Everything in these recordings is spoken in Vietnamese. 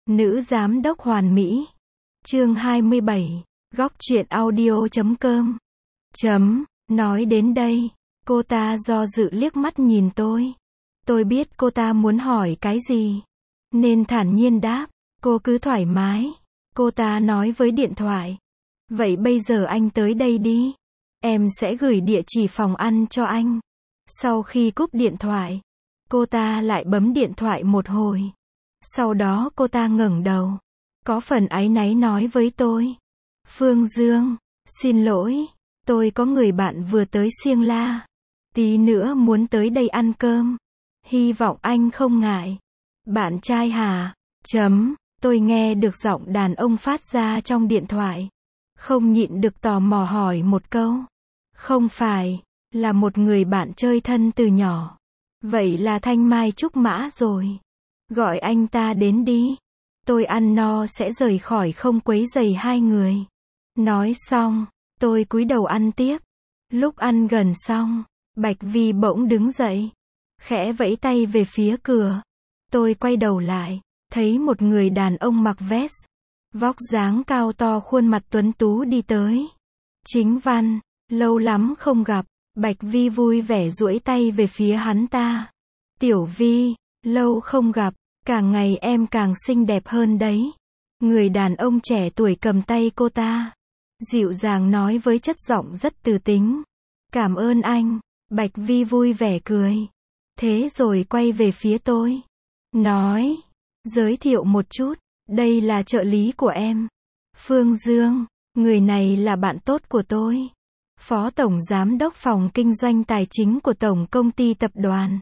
Nữ giám đốc hoàn mỹ. Chương 27. Góc truyện audio.com. Nói đến đây, cô ta do dự liếc mắt nhìn tôi. Tôi biết cô ta muốn hỏi cái gì, nên thản nhiên đáp, cô cứ thoải mái. Cô ta nói với điện thoại, vậy bây giờ anh tới đây đi. Em sẽ gửi địa chỉ phòng ăn cho anh. Sau khi cúp điện thoại, cô ta lại bấm điện thoại một hồi. Sau đó cô ta ngẩng đầu, có phần áy náy nói với tôi, Phương Dương, xin lỗi, tôi có người bạn vừa tới Siêng La, tí nữa muốn tới đây ăn cơm. Hy vọng anh không ngại. Bạn trai hả? Tôi nghe được giọng đàn ông phát ra trong điện thoại, không nhịn được tò mò hỏi một câu. Không phải, là một người bạn chơi thân từ nhỏ. Vậy là Thanh Mai Trúc Mã rồi. Gọi anh ta đến đi. Tôi ăn no sẽ rời khỏi, không quấy rầy hai người. Nói xong, tôi cúi đầu ăn tiếp. Lúc ăn gần xong, Bạch Vi bỗng đứng dậy, khẽ vẫy tay về phía cửa. Tôi quay đầu lại, thấy một người đàn ông mặc vest, vóc dáng cao to, khuôn mặt tuấn tú đi tới. Chính Văn, lâu lắm không gặp. Bạch Vi vui vẻ duỗi tay về phía hắn ta. Tiểu Vi, lâu không gặp, càng ngày em càng xinh đẹp hơn đấy. Người đàn ông trẻ tuổi cầm tay cô ta, dịu dàng nói với chất giọng rất từ tính. Cảm ơn anh. Bạch Vi vui vẻ cười. Thế rồi quay về phía tôi, nói, giới thiệu một chút, đây là trợ lý của em, Phương Dương. Người này là bạn tốt của tôi, Phó Tổng Giám đốc Phòng Kinh doanh Tài chính của Tổng Công ty Tập đoàn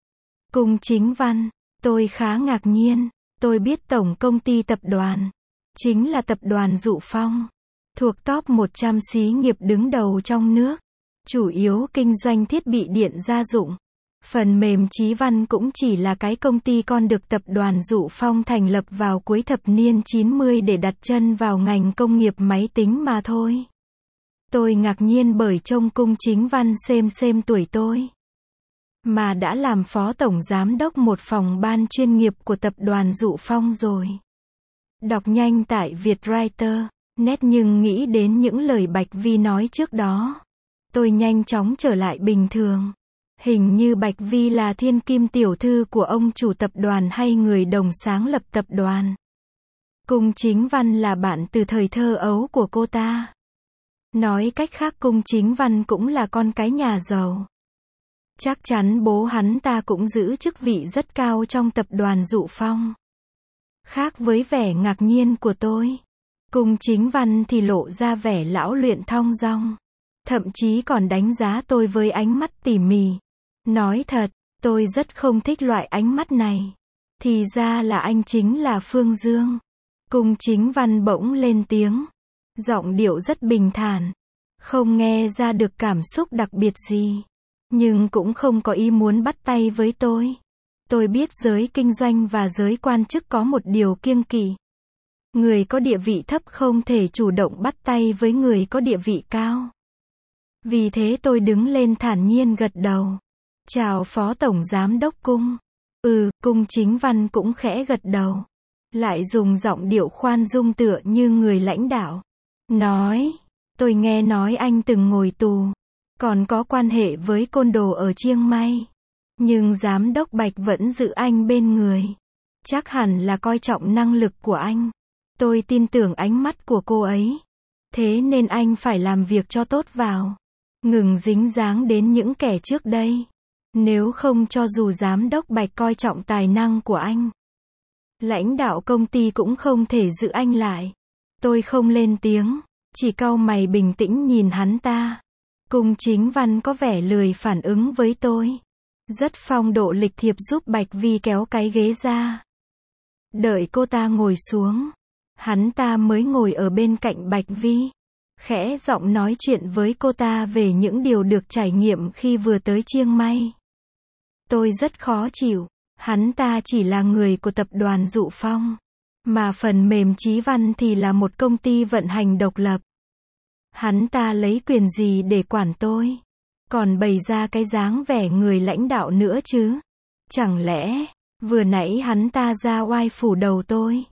Cung Chính Văn. Tôi khá ngạc nhiên. Tôi biết Tổng Công ty Tập đoàn chính là tập đoàn Dụ Phong, thuộc top 100 xí nghiệp đứng đầu trong nước, chủ yếu kinh doanh thiết bị điện gia dụng. Phần mềm Chí Văn cũng chỉ là cái công ty con được tập đoàn Dụ Phong thành lập vào cuối thập niên 90 để đặt chân vào ngành công nghiệp máy tính mà thôi. Tôi ngạc nhiên bởi trông Cung Chính Văn xem tuổi tôi, mà đã làm phó tổng giám đốc một phòng ban chuyên nghiệp của tập đoàn Dụ Phong rồi. Đọc nhanh tại Vietwriter net nhưng nghĩ đến những lời Bạch Vi nói trước đó, tôi nhanh chóng trở lại bình thường. Hình như Bạch Vi là thiên kim tiểu thư của ông chủ tập đoàn hay người đồng sáng lập tập đoàn. Cung Chính Văn là bạn từ thời thơ ấu của cô ta. Nói cách khác, Cung Chính Văn cũng là con cái nhà giàu. Chắc chắn bố hắn ta cũng giữ chức vị rất cao trong tập đoàn Dụ Phong. Khác với vẻ ngạc nhiên của tôi, Cung Chính Văn thì lộ ra vẻ lão luyện thong dong, thậm chí còn đánh giá tôi với ánh mắt tỉ mỉ. Nói thật, tôi rất không thích loại ánh mắt này. Thì ra là anh chính là Phương Dương. Cung Chính Văn bỗng lên tiếng, giọng điệu rất bình thản, không nghe ra được cảm xúc đặc biệt gì, nhưng cũng không có ý muốn bắt tay với tôi. Tôi biết giới kinh doanh và giới quan chức có một điều kiêng kỵ. Người có địa vị thấp không thể chủ động bắt tay với người có địa vị cao. Vì thế tôi đứng lên thản nhiên gật đầu. Chào Phó Tổng Giám đốc Cung. Cung Chính Văn cũng khẽ gật đầu, lại dùng giọng điệu khoan dung tựa như người lãnh đạo. Nói, tôi nghe nói anh từng ngồi tù, còn có quan hệ với côn đồ ở Chiang Mai. Nhưng Giám đốc Bạch vẫn giữ anh bên người. Chắc hẳn là coi trọng năng lực của anh. Tôi tin tưởng ánh mắt của cô ấy. Thế nên anh phải làm việc cho tốt vào. Ngừng dính dáng đến những kẻ trước đây. Nếu không, cho dù Giám đốc Bạch coi trọng tài năng của anh, lãnh đạo công ty cũng không thể giữ anh lại. Tôi không lên tiếng, chỉ cau mày bình tĩnh nhìn hắn ta. Cung Chính Văn có vẻ lười phản ứng với tôi, rất phong độ lịch thiệp giúp Bạch Vi kéo cái ghế ra. Đợi cô ta ngồi xuống, hắn ta mới ngồi ở bên cạnh Bạch Vi, khẽ giọng nói chuyện với cô ta về những điều được trải nghiệm khi vừa tới Chiang Mai. Tôi rất khó chịu, hắn ta chỉ là người của tập đoàn Dụ Phong, mà phần mềm Chí Văn thì là một công ty vận hành độc lập. Hắn ta lấy quyền gì để quản tôi? Còn bày ra cái dáng vẻ người lãnh đạo nữa chứ? Chẳng lẽ, vừa nãy hắn ta ra oai phủ đầu tôi?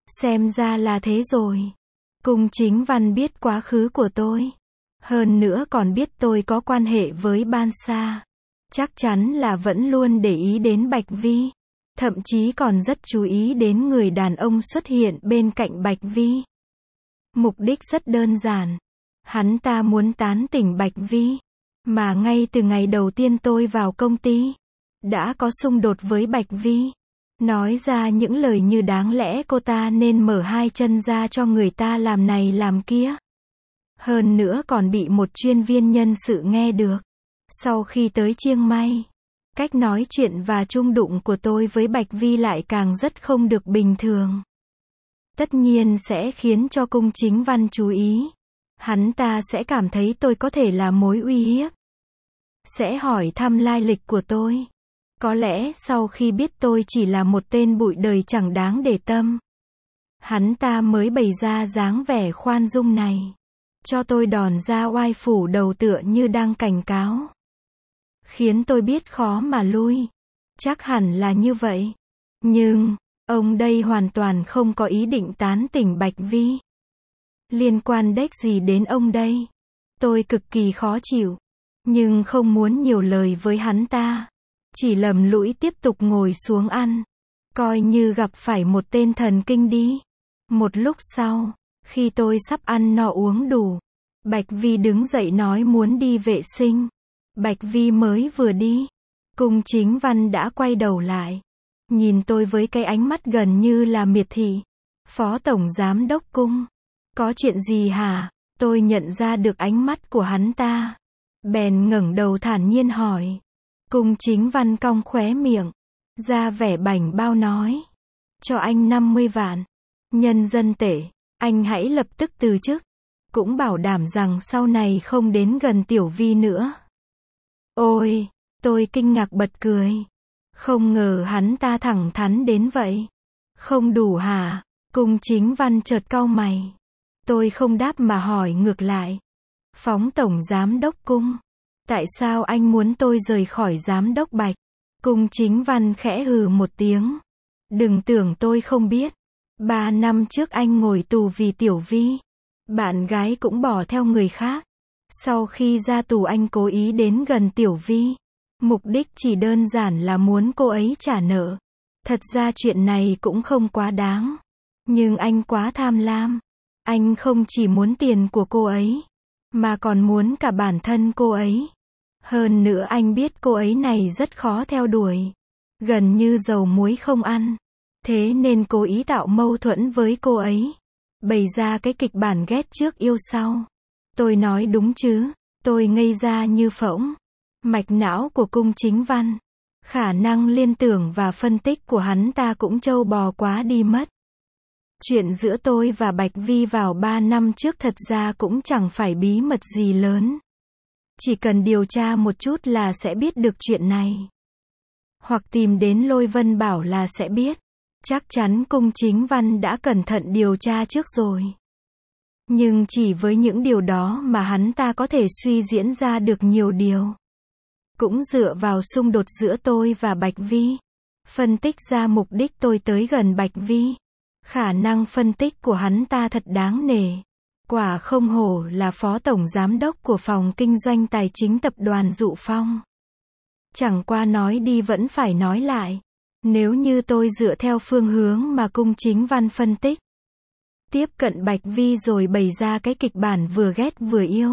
Xem ra là thế rồi. Cung Chính Văn biết quá khứ của tôi. Hơn nữa còn biết tôi có quan hệ với Ban Sa. Chắc chắn là vẫn luôn để ý đến Bạch Vi. Thậm chí còn rất chú ý đến người đàn ông xuất hiện bên cạnh Bạch Vi. Mục đích rất đơn giản. Hắn ta muốn tán tỉnh Bạch Vi. Mà ngay từ ngày đầu tiên tôi vào công ty, đã có xung đột với Bạch Vi. Nói ra những lời như đáng lẽ cô ta nên mở hai chân ra cho người ta làm này làm kia. Hơn nữa còn bị một chuyên viên nhân sự nghe được. Sau khi tới Chiang Mai, cách nói chuyện và chung đụng của tôi với Bạch Vi lại càng rất không được bình thường. Tất nhiên sẽ khiến cho Cung Chính Văn chú ý. Hắn ta sẽ cảm thấy tôi có thể là mối uy hiếp. Sẽ hỏi thăm lai lịch của tôi. Có lẽ sau khi biết tôi chỉ là một tên bụi đời chẳng đáng để tâm, hắn ta mới bày ra dáng vẻ khoan dung này. Cho tôi đòn ra oai phủ đầu tựa như đang cảnh cáo. Khiến tôi biết khó mà lui. Chắc hẳn là như vậy. Nhưng, ông đây hoàn toàn không có ý định tán tỉnh Bạch Vi. Liên quan đếch gì đến ông đây? Tôi cực kỳ khó chịu. Nhưng không muốn nhiều lời với hắn ta. Chỉ lầm lũi tiếp tục ngồi xuống ăn. Coi như gặp phải một tên thần kinh đi. Một lúc sau, khi tôi sắp ăn no uống đủ, Bạch Vi đứng dậy nói muốn đi vệ sinh. Bạch Vi mới vừa đi, Cung Chính Văn đã quay đầu lại. Nhìn tôi với cái ánh mắt gần như là miệt thị. Phó Tổng Giám Đốc Cung. Có chuyện gì hả? Tôi nhận ra được ánh mắt của hắn ta. Bèn ngẩng đầu thản nhiên hỏi. Cung Chính Văn cong khóe miệng, ra vẻ bảnh bao nói. Cho anh 50 vạn. Nhân dân tệ. Anh hãy lập tức từ chức. Cũng bảo đảm rằng sau này không đến gần Tiểu Vi nữa. Ôi, tôi kinh ngạc bật cười. Không ngờ hắn ta thẳng thắn đến vậy. Không đủ hả? Cung Chính Văn chợt cau mày. Tôi không đáp mà hỏi ngược lại. Phóng Tổng Giám Đốc Cung. Tại sao anh muốn tôi rời khỏi Giám Đốc Bạch? Cung Chính Văn khẽ hừ một tiếng. Đừng tưởng tôi không biết. 3 năm trước anh ngồi tù vì Tiểu Vi. Bạn gái cũng bỏ theo người khác. Sau khi ra tù anh cố ý đến gần Tiểu Vi. Mục đích chỉ đơn giản là muốn cô ấy trả nợ. Thật ra chuyện này cũng không quá đáng. Nhưng anh quá tham lam. Anh không chỉ muốn tiền của cô ấy, mà còn muốn cả bản thân cô ấy. Hơn nữa anh biết cô ấy này rất khó theo đuổi. Gần như dầu muối không ăn. Thế nên cố ý tạo mâu thuẫn với cô ấy. Bày ra cái kịch bản ghét trước yêu sau. Tôi nói đúng chứ? Tôi ngây ra như phỗng. Mạch não của Cung Chính Văn, khả năng liên tưởng và phân tích của hắn ta cũng trâu bò quá đi mất. Chuyện giữa tôi và Bạch Vi vào 3 năm trước thật ra cũng chẳng phải bí mật gì lớn. Chỉ cần điều tra một chút là sẽ biết được chuyện này. Hoặc tìm đến Lôi Vân Bảo là sẽ biết. Chắc chắn Cung Chính Văn đã cẩn thận điều tra trước rồi. Nhưng chỉ với những điều đó mà hắn ta có thể suy diễn ra được nhiều điều. Cũng dựa vào xung đột giữa tôi và Bạch Vi. Phân tích ra mục đích tôi tới gần Bạch Vi. Khả năng phân tích của hắn ta thật đáng nể. Quả không hổ là Phó Tổng Giám Đốc của Phòng Kinh doanh Tài chính Tập đoàn Dụ Phong. Chẳng qua nói đi vẫn phải nói lại. Nếu như tôi dựa theo phương hướng mà Cung Chính Văn phân tích, tiếp cận Bạch Vi rồi bày ra cái kịch bản vừa ghét vừa yêu,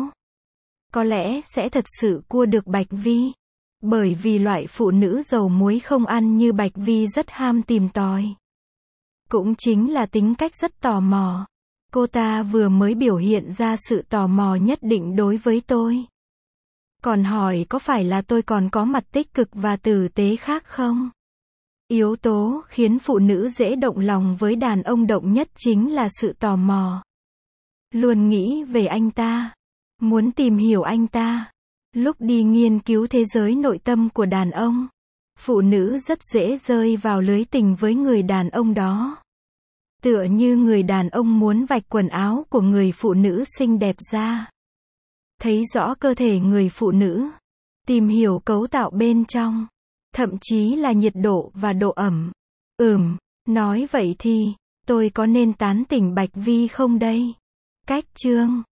có lẽ sẽ thật sự cua được Bạch Vi. Bởi vì loại phụ nữ dầu muối không ăn như Bạch Vi rất ham tìm tòi. Cũng chính là tính cách rất tò mò. Cô ta vừa mới biểu hiện ra sự tò mò nhất định đối với tôi. Còn hỏi có phải là tôi còn có mặt tích cực và tử tế khác không? Yếu tố khiến phụ nữ dễ động lòng với đàn ông động nhất chính là sự tò mò. Luôn nghĩ về anh ta. Muốn tìm hiểu anh ta. Lúc đi nghiên cứu thế giới nội tâm của đàn ông, phụ nữ rất dễ rơi vào lưới tình với người đàn ông đó. Tựa như người đàn ông muốn vạch quần áo của người phụ nữ xinh đẹp ra. Thấy rõ cơ thể người phụ nữ. Tìm hiểu cấu tạo bên trong. Thậm chí là nhiệt độ và độ ẩm. Nói vậy thì, Tôi có nên tán tỉnh Bạch Vi không đây? Cách chương